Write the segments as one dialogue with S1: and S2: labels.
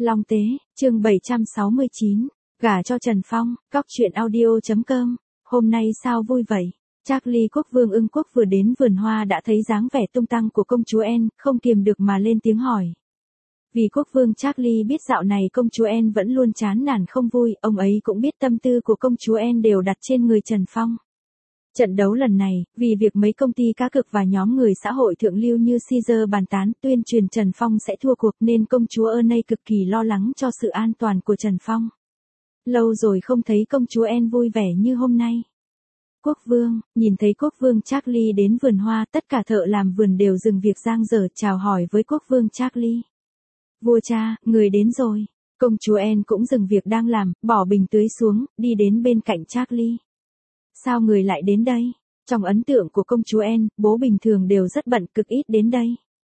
S1: Long Tế, chương 769, gả cho Trần Phong, cóc truyện audio.com, hôm nay sao vui vậy? Charlie quốc vương ưng quốc vừa đến vườn hoa đã thấy dáng vẻ tung tăng của công chúa Anne, không kiềm được mà lên tiếng hỏi. Vì quốc vương Charlie biết dạo này công chúa Anne vẫn luôn chán nản không vui, ông ấy cũng biết tâm tư của công chúa Anne đều đặt trên người Trần Phong. Trận đấu lần này, vì việc mấy công ty cá cược và nhóm người xã hội thượng lưu như Caesar bàn tán tuyên truyền Trần Phong sẽ thua cuộc nên công chúa Anne cực kỳ lo lắng cho sự an toàn của Trần Phong. Lâu rồi không thấy công chúa Anne vui vẻ như hôm nay. Quốc vương, nhìn thấy quốc vương Charlie đến vườn hoa, tất cả thợ làm vườn đều dừng việc dang dở chào hỏi với quốc vương Charlie. Vua cha, người đến rồi. Công chúa Anne cũng dừng việc đang làm, bỏ bình tưới xuống, đi đến bên cạnh Charlie. Sao người lại đến đây? Trong ấn tượng của công chúa Anne, bố bình thường đều rất bận, cực ít đến đây.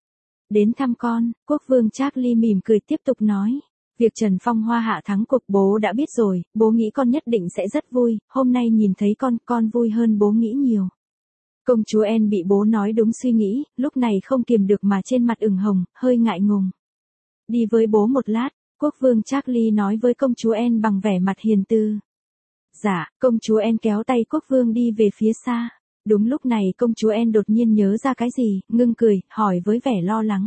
S1: Đến thăm con, quốc vương Charlie mỉm cười tiếp tục nói. Việc Trần Phong Hoa hạ thắng cuộc bố đã biết rồi, bố nghĩ con nhất định sẽ rất vui, hôm nay nhìn thấy con vui hơn bố nghĩ nhiều. Công chúa Anne bị bố nói đúng suy nghĩ, lúc này không kiềm được mà trên mặt ửng hồng, hơi ngại ngùng. Đi với bố một lát, quốc vương Charlie nói với công chúa Anne bằng vẻ mặt hiền từ. Dạ, công chúa Anne kéo tay quốc vương đi về phía xa. Đúng lúc này công chúa Anne đột nhiên nhớ ra cái gì, ngưng cười, hỏi với vẻ lo lắng.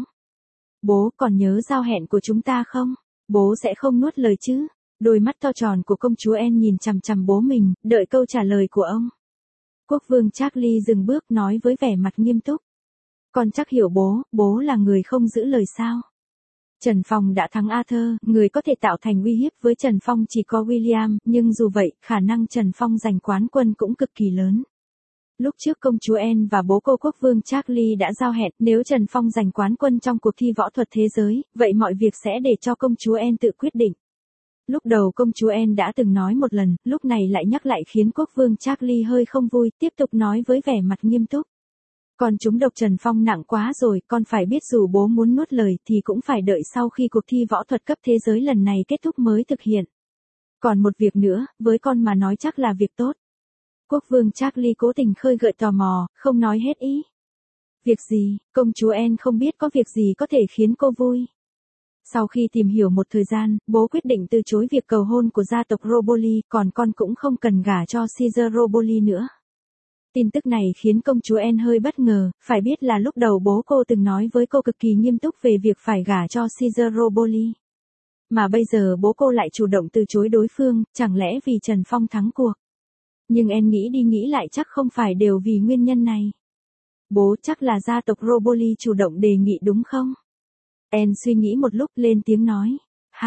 S1: Bố còn nhớ giao hẹn của chúng ta không? Bố sẽ không nuốt lời chứ? Đôi mắt to tròn của công chúa Anne nhìn chằm chằm bố mình, đợi câu trả lời của ông. Quốc vương Charlie dừng bước nói với vẻ mặt nghiêm túc. Con chắc hiểu bố là người không giữ lời sao? Trần Phong đã thắng Arthur, người có thể tạo thành uy hiếp với Trần Phong chỉ có William, nhưng dù vậy, khả năng Trần Phong giành quán quân cũng cực kỳ lớn. Lúc trước công chúa Anne và bố cô quốc vương Charlie đã giao hẹn, nếu Trần Phong giành quán quân trong cuộc thi võ thuật thế giới, vậy mọi việc sẽ để cho công chúa Anne tự quyết định. Lúc đầu công chúa Anne đã từng nói một lần, lúc này lại nhắc lại khiến quốc vương Charlie hơi không vui, tiếp tục nói với vẻ mặt nghiêm túc. Con trúng độc Trần Phong nặng quá rồi, con phải biết dù bố muốn nuốt lời thì cũng phải đợi sau khi cuộc thi võ thuật cấp thế giới lần này kết thúc mới thực hiện. Còn một việc nữa, với con mà nói chắc là việc tốt. Quốc vương Charlie cố tình khơi gợi tò mò, không nói hết ý. Việc gì, công chúa Anne không biết có việc gì có thể khiến cô vui. Sau khi tìm hiểu một thời gian, bố quyết định từ chối việc cầu hôn của gia tộc Roboli, còn con cũng không cần gả cho Caesar Roboli nữa. Tin tức này khiến công chúa Anne hơi bất ngờ, phải biết là lúc đầu bố cô từng nói với cô cực kỳ nghiêm túc về việc phải gả cho Caesar Roboli. Mà bây giờ bố cô lại chủ động từ chối đối phương, chẳng lẽ vì Trần Phong thắng cuộc. Nhưng Anne nghĩ đi nghĩ lại chắc không phải đều vì nguyên nhân này. Bố chắc là gia tộc Roboli chủ động đề nghị đúng không? Anne suy nghĩ một lúc lên tiếng nói.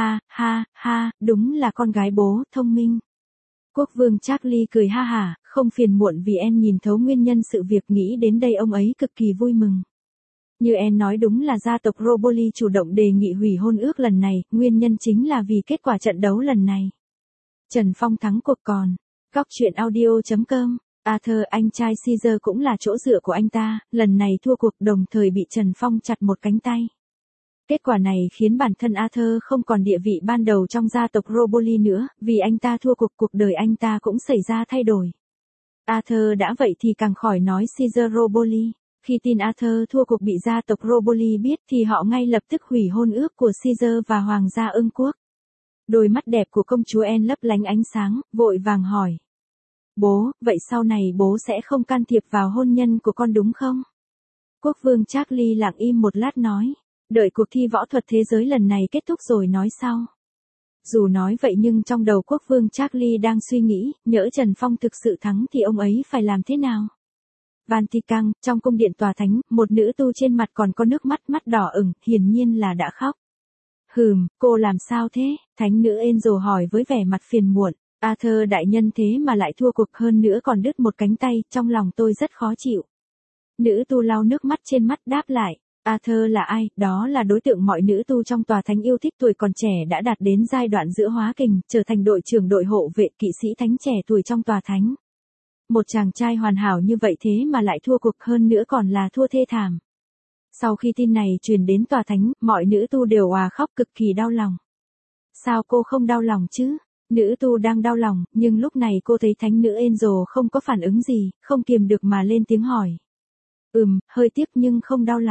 S1: Ha, đúng là con gái bố, thông minh. Quốc vương Charlie cười ha hả, không phiền muộn vì Anne nhìn thấu nguyên nhân sự việc, nghĩ đến đây ông ấy cực kỳ vui mừng. Như Anne nói, đúng là gia tộc Roboli chủ động đề nghị hủy hôn ước lần này, nguyên nhân chính là vì kết quả trận đấu lần này. Trần Phong thắng cuộc còn. Cóc truyện audio.com, Arthur anh trai Caesar cũng là chỗ dựa của anh ta, lần này thua cuộc đồng thời bị Trần Phong chặt một cánh tay. Kết quả này khiến bản thân Arthur không còn địa vị ban đầu trong gia tộc Roboli nữa, vì anh ta thua cuộc đời anh ta cũng xảy ra thay đổi. Arthur đã vậy thì càng khỏi nói Caesar Roboli. Khi tin Arthur thua cuộc bị gia tộc Roboli biết thì họ ngay lập tức hủy hôn ước của Caesar và Hoàng gia Ưng quốc. Đôi mắt đẹp của công chúa Anne lấp lánh ánh sáng, vội vàng hỏi. Bố, vậy sau này bố sẽ không can thiệp vào hôn nhân của con đúng không? Quốc vương Charlie lặng im một lát nói. Đợi cuộc thi võ thuật thế giới lần này kết thúc rồi nói sau. Dù nói vậy nhưng trong đầu quốc vương Charlie đang suy nghĩ, nhỡ Trần Phong thực sự thắng thì ông ấy phải làm thế nào? Vatican, trong cung điện tòa thánh, một nữ tu trên mặt còn có nước mắt đỏ ửng, hiển nhiên là đã khóc. Cô làm sao thế? Thánh nữ Angel hỏi với vẻ mặt phiền muộn. Arthur đại nhân thế mà lại thua cuộc, hơn nữa còn đứt một cánh tay, trong lòng tôi rất khó chịu. Nữ tu lau nước mắt trên mắt đáp lại. Arthur là ai? Đó là đối tượng mọi nữ tu trong tòa thánh yêu thích, tuổi còn trẻ đã đạt đến giai đoạn giữa hóa kình, trở thành đội trưởng đội hộ vệ kỵ sĩ thánh trẻ tuổi trong tòa thánh. Một chàng trai hoàn hảo như vậy thế mà lại thua cuộc, hơn nữa còn là thua thê thảm. Sau khi tin này truyền đến tòa thánh, mọi nữ tu đều òa khóc cực kỳ đau lòng. Sao cô không đau lòng chứ? Nữ tu đang đau lòng, nhưng lúc này cô thấy thánh nữ Angel không có phản ứng gì, không kiềm được mà lên tiếng hỏi. Hơi tiếc nhưng không đau lòng.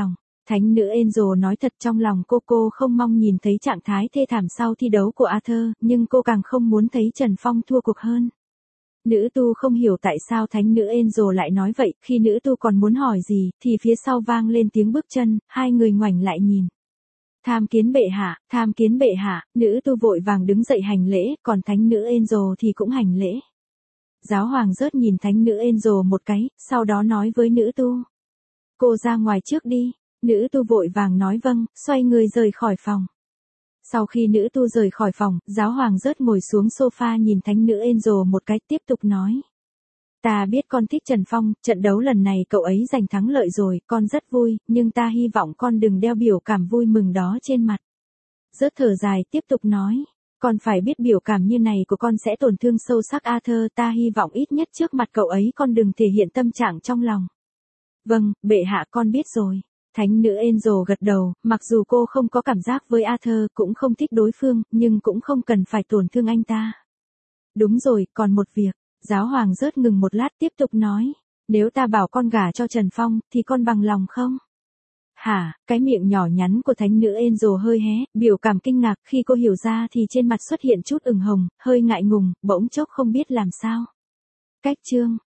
S1: Thánh nữ Angel nói thật, trong lòng cô không mong nhìn thấy trạng thái thê thảm sau thi đấu của Arthur, nhưng cô càng không muốn thấy Trần Phong thua cuộc hơn. Nữ tu không hiểu tại sao thánh nữ Angel lại nói vậy, khi nữ tu còn muốn hỏi gì, thì phía sau vang lên tiếng bước chân, hai người ngoảnh lại nhìn. Tham kiến bệ hạ, nữ tu vội vàng đứng dậy hành lễ, còn thánh nữ Angel thì cũng hành lễ. Giáo hoàng rớt nhìn thánh nữ Angel một cái, sau đó nói với nữ tu. Cô ra ngoài trước đi, nữ tu vội vàng nói vâng, xoay người rời khỏi phòng. Sau khi nữ tu rời khỏi phòng, giáo hoàng rớt ngồi xuống sofa nhìn thánh nữ Angel một cái, tiếp tục nói. Ta biết con thích Trần Phong, trận đấu lần này cậu ấy giành thắng lợi rồi, con rất vui, nhưng ta hy vọng con đừng đeo biểu cảm vui mừng đó trên mặt. Rớt thở dài tiếp tục nói. Con phải biết biểu cảm như này của con sẽ tổn thương sâu sắc Arthur, ta hy vọng ít nhất trước mặt cậu ấy con đừng thể hiện tâm trạng trong lòng. Vâng, bệ hạ con biết rồi. Thánh nữ Angel gật đầu, mặc dù cô không có cảm giác với Arthur, cũng không thích đối phương, nhưng cũng không cần phải tổn thương anh ta. Đúng rồi, còn một việc. Giáo hoàng rớt ngừng một lát tiếp tục nói. Nếu ta bảo con gả cho Trần Phong, thì con bằng lòng không? Hả, cái miệng nhỏ nhắn của thánh nữ Angel hơi hé, biểu cảm kinh ngạc, khi cô hiểu ra thì trên mặt xuất hiện chút ửng hồng, hơi ngại ngùng, bỗng chốc không biết làm sao. Cách chương